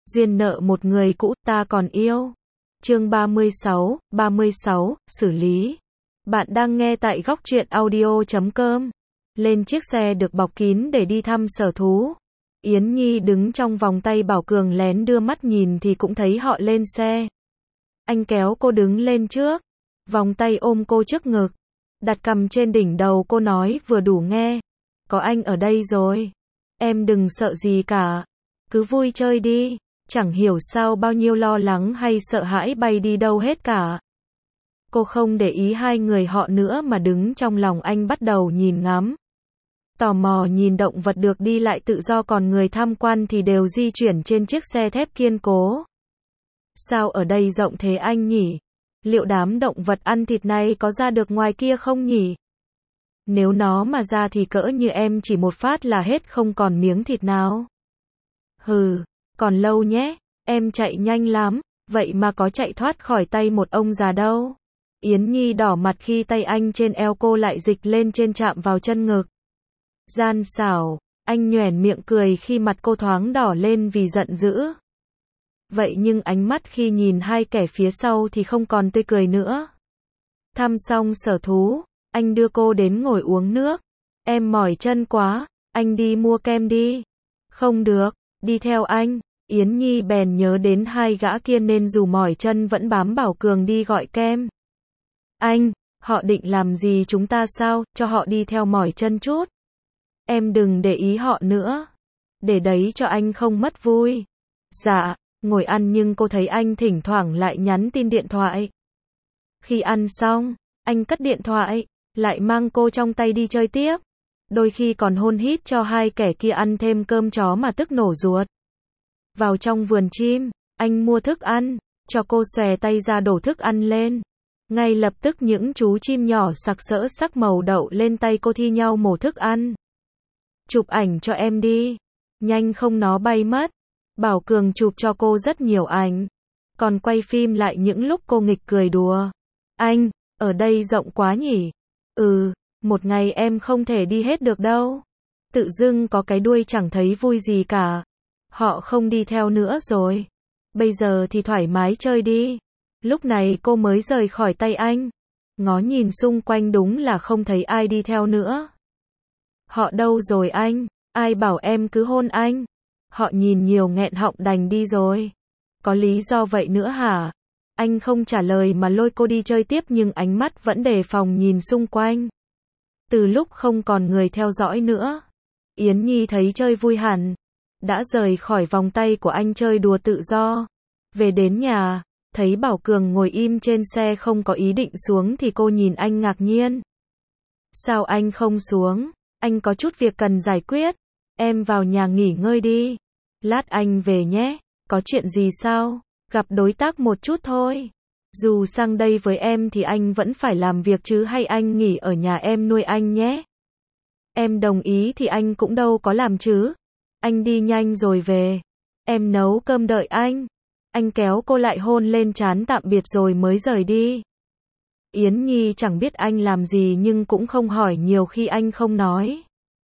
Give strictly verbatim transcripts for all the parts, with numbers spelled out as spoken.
Duyên nợ một người cũ ta còn yêu. Chương ba mươi sáu, ba mươi sáu, xử lý. Bạn đang nghe tại góc truyện audio chấm com. Lên chiếc xe được bọc kín để đi thăm sở thú. Yến Nhi đứng trong vòng tay Bảo Cường lén đưa mắt nhìn thì cũng thấy họ lên xe. Anh kéo cô đứng lên trước, vòng tay ôm cô trước ngực, đặt cằm trên đỉnh đầu cô nói vừa đủ nghe. Có anh ở đây rồi. Em đừng sợ gì cả. Cứ vui chơi đi. Chẳng hiểu sao bao nhiêu lo lắng hay sợ hãi bay đi đâu hết cả. Cô không để ý hai người họ nữa mà đứng trong lòng anh bắt đầu nhìn ngắm. Tò mò nhìn động vật được đi lại tự do, còn người tham quan thì đều di chuyển trên chiếc xe thép kiên cố. Sao ở đây rộng thế anh nhỉ? Liệu đám động vật ăn thịt này có ra được ngoài kia không nhỉ? Nếu nó mà ra thì cỡ như em chỉ một phát là hết không còn miếng thịt nào. Hừ, còn lâu nhé, em chạy nhanh lắm, vậy mà có chạy thoát khỏi tay một ông già đâu. Yến Nhi đỏ mặt khi tay anh trên eo cô lại dịch lên trên chạm vào chân ngực. Gian xảo, anh nhoẻn miệng cười khi mặt cô thoáng đỏ lên vì giận dữ. Vậy nhưng ánh mắt khi nhìn hai kẻ phía sau thì không còn tươi cười nữa. Thăm xong sở thú, anh đưa cô đến ngồi uống nước. Em mỏi chân quá, anh đi mua kem đi. Không được, đi theo anh. Yến Nhi bèn nhớ đến hai gã kia nên dù mỏi chân vẫn bám Bảo Cường đi gọi kem. Anh, họ định làm gì chúng ta sao, cho họ đi theo mỏi chân chút. Em đừng để ý họ nữa. Để đấy cho anh không mất vui. Dạ, ngồi ăn nhưng cô thấy anh thỉnh thoảng lại nhắn tin điện thoại. Khi ăn xong, anh cất điện thoại, lại mang cô trong tay đi chơi tiếp. Đôi khi còn hôn hít cho hai kẻ kia ăn thêm cơm chó mà tức nổ ruột. Vào trong vườn chim, anh mua thức ăn, cho cô xòe tay ra đổ thức ăn lên. Ngay lập tức những chú chim nhỏ sặc sỡ sắc màu đậu lên tay cô thi nhau mổ thức ăn. Chụp ảnh cho em đi. Nhanh không nó bay mất. Bảo Cường chụp cho cô rất nhiều ảnh. Còn quay phim lại những lúc cô nghịch cười đùa. Anh, ở đây rộng quá nhỉ? Ừ, một ngày em không thể đi hết được đâu. Tự dưng có cái đuôi chẳng thấy vui gì cả. Họ không đi theo nữa rồi. Bây giờ thì thoải mái chơi đi. Lúc này cô mới rời khỏi tay anh. Ngó nhìn xung quanh đúng là không thấy ai đi theo nữa. Họ đâu rồi anh? Ai bảo em cứ hôn anh? Họ nhìn nhiều nghẹn họng đành đi rồi. Có lý do vậy nữa hả? Anh không trả lời mà lôi cô đi chơi tiếp nhưng ánh mắt vẫn đề phòng nhìn xung quanh. Từ lúc không còn người theo dõi nữa, Yến Nhi thấy chơi vui hẳn. Đã rời khỏi vòng tay của anh chơi đùa tự do. Về đến nhà, thấy Bảo Cường ngồi im trên xe không có ý định xuống thì cô nhìn anh ngạc nhiên. Sao anh không xuống? Anh có chút việc cần giải quyết. Em vào nhà nghỉ ngơi đi. Lát anh về nhé. Có chuyện gì sao? Gặp đối tác một chút thôi. Dù sang đây với em thì anh vẫn phải làm việc chứ, hay anh nghỉ ở nhà em nuôi anh nhé. Em đồng ý thì anh cũng đâu có làm chứ. Anh đi nhanh rồi về. Em nấu cơm đợi anh. Anh kéo cô lại hôn lên trán tạm biệt rồi mới rời đi. Yến Nhi chẳng biết anh làm gì nhưng cũng không hỏi nhiều khi anh không nói.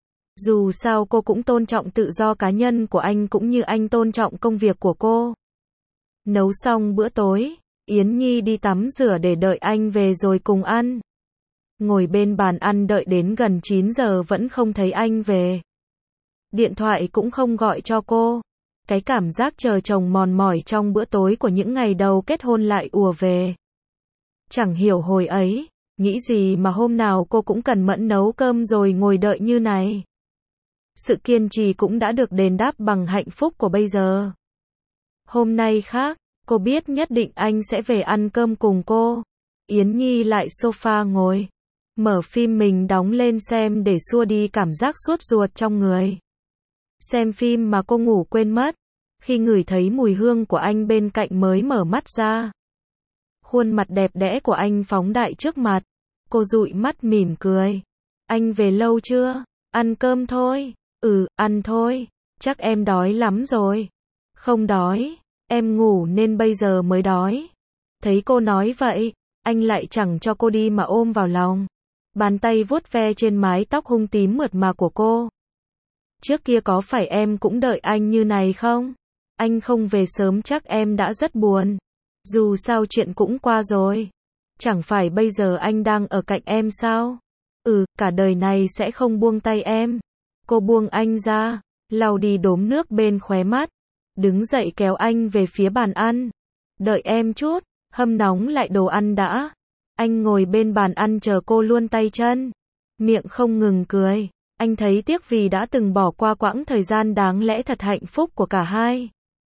Dù sao cô cũng tôn trọng tự do cá nhân của anh cũng như anh tôn trọng công việc của cô. Nấu xong bữa tối, Yến Nhi đi tắm rửa để đợi anh về rồi cùng ăn. Ngồi bên bàn ăn đợi đến gần chín giờ vẫn không thấy anh về. Điện thoại cũng không gọi cho cô. Cái cảm giác chờ chồng mòn mỏi trong bữa tối của những ngày đầu kết hôn lại ùa về. Chẳng hiểu hồi ấy, nghĩ gì mà hôm nào cô cũng cần mẫn nấu cơm rồi ngồi đợi như này. Sự kiên trì cũng đã được đền đáp bằng hạnh phúc của bây giờ. Hôm nay khác, cô biết nhất định anh sẽ về ăn cơm cùng cô. Yến Nhi lại sofa ngồi, mở phim mình đóng lên xem để xua đi cảm giác sốt ruột trong người. Xem phim mà cô ngủ quên mất, khi ngửi thấy mùi hương của anh bên cạnh mới mở mắt ra. Khuôn mặt đẹp đẽ của anh phóng đại trước mặt, cô dụi mắt mỉm cười. Anh về lâu chưa? Ăn cơm thôi. Ừ, ăn thôi. Chắc em đói lắm rồi. Không đói, em ngủ nên bây giờ mới đói. Thấy cô nói vậy, anh lại chẳng cho cô đi mà ôm vào lòng. Bàn tay vuốt ve trên mái tóc hung tím mượt mà của cô. Trước kia có phải em cũng đợi anh như này không? Anh không về sớm chắc em đã rất buồn. Dù sao chuyện cũng qua rồi. Chẳng phải bây giờ anh đang ở cạnh em sao? Ừ, cả đời này sẽ không buông tay em. Cô buông anh ra, lau đi đốm nước bên khóe mắt. Đứng dậy kéo anh về phía bàn ăn. Đợi em chút, hâm nóng lại đồ ăn đã. Anh ngồi bên bàn ăn chờ cô luôn tay chân. Miệng không ngừng cười. Anh thấy tiếc vì đã từng bỏ qua quãng thời gian đáng lẽ thật hạnh phúc của cả hai.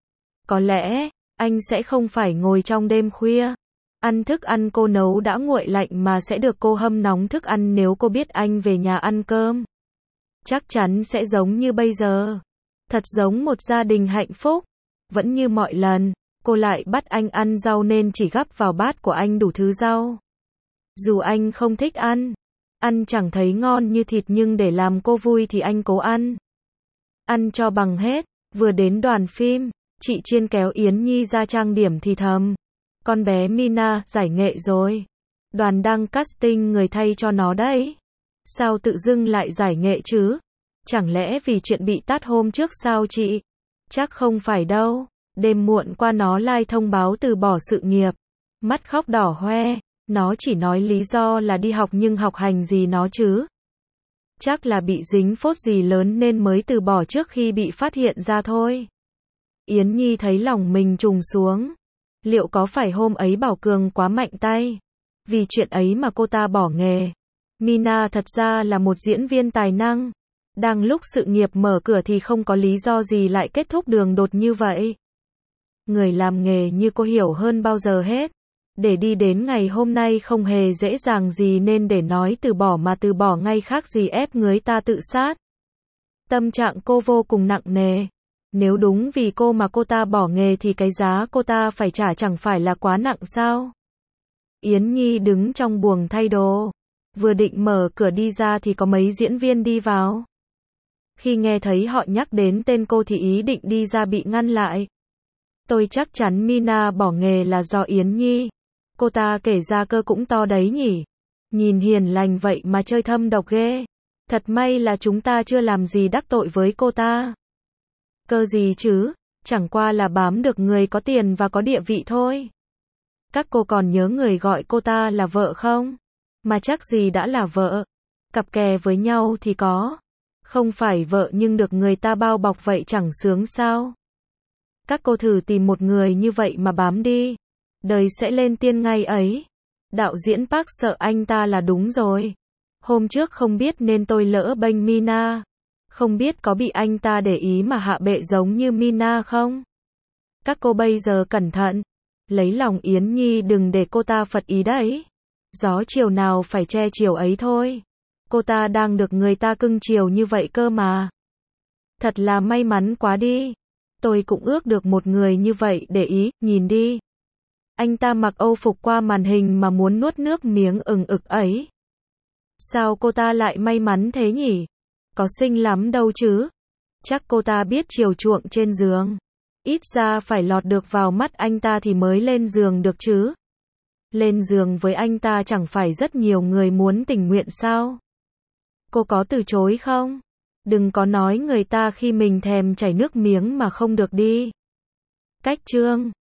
Có lẽ, anh sẽ không phải ngồi trong đêm khuya. Ăn thức ăn cô nấu đã nguội lạnh mà sẽ được cô hâm nóng thức ăn nếu cô biết anh về nhà ăn cơm. Chắc chắn sẽ giống như bây giờ. Thật giống một gia đình hạnh phúc. Vẫn như mọi lần, cô lại bắt anh ăn rau nên chỉ gắp vào bát của anh đủ thứ rau. Dù anh không thích ăn, ăn chẳng thấy ngon như thịt nhưng để làm cô vui thì anh cố ăn. Ăn cho bằng hết, vừa đến đoàn phim, chị Chiên kéo Yến Nhi ra trang điểm thì thầm. Con bé Mina giải nghệ rồi. Đoàn đang casting người thay cho nó đấy. Sao tự dưng lại giải nghệ chứ? Chẳng lẽ vì chuyện bị tát hôm trước sao chị? Chắc không phải đâu. Đêm muộn qua nó live thông báo từ bỏ sự nghiệp. Mắt khóc đỏ hoe. Nó chỉ nói lý do là đi học nhưng học hành gì nó chứ? Chắc là bị dính phốt gì lớn nên mới từ bỏ trước khi bị phát hiện ra thôi. Yến Nhi thấy lòng mình trùng xuống. Liệu có phải hôm ấy Bảo Cường quá mạnh tay? Vì chuyện ấy mà cô ta bỏ nghề. Mina thật ra là một diễn viên tài năng. Đang lúc sự nghiệp mở cửa thì không có lý do gì lại kết thúc đường đột như vậy. Người làm nghề như cô hiểu hơn bao giờ hết. Để đi đến ngày hôm nay không hề dễ dàng gì nên để nói từ bỏ mà từ bỏ ngay khác gì ép người ta tự sát. Tâm trạng cô vô cùng nặng nề. Nếu đúng vì cô mà cô ta bỏ nghề thì cái giá cô ta phải trả chẳng phải là quá nặng sao? Yến Nhi đứng trong buồng thay đồ. Vừa định mở cửa đi ra thì có mấy diễn viên đi vào. Khi nghe thấy họ nhắc đến tên cô thì ý định đi ra bị ngăn lại. Tôi chắc chắn Mina bỏ nghề là do Yến Nhi. Cô ta kể ra cơ cũng to đấy nhỉ. Nhìn hiền lành vậy mà chơi thâm độc ghê. Thật may là chúng ta chưa làm gì đắc tội với cô ta. Cơ gì chứ, chẳng qua là bám được người có tiền và có địa vị thôi. Các cô còn nhớ người gọi cô ta là vợ không? Mà chắc gì đã là vợ. Cặp kè với nhau thì có. Không phải vợ nhưng được người ta bao bọc vậy chẳng sướng sao? Các cô thử tìm một người như vậy mà bám đi. Đời sẽ lên tiên ngay ấy. Đạo diễn Park sợ anh ta là đúng rồi. Hôm trước không biết nên tôi lỡ bênh Mina. Không biết có bị anh ta để ý mà hạ bệ giống như Mina không? Các cô bây giờ cẩn thận. Lấy lòng Yến Nhi đừng để cô ta phật ý đấy. Gió chiều nào phải che chiều ấy thôi. Cô ta đang được người ta cưng chiều như vậy cơ mà. Thật là may mắn quá đi. Tôi cũng ước được một người như vậy để ý, nhìn đi. Anh ta mặc âu phục qua màn hình mà muốn nuốt nước miếng ừng ực ấy. Sao cô ta lại may mắn thế nhỉ? Có xinh lắm đâu chứ. Chắc cô ta biết chiều chuộng trên giường. Ít ra phải lọt được vào mắt anh ta thì mới lên giường được chứ. Lên giường với anh ta chẳng phải rất nhiều người muốn tình nguyện sao? Cô có từ chối không? Đừng có nói người ta khi mình thèm chảy nước miếng mà không được đi. Cách chương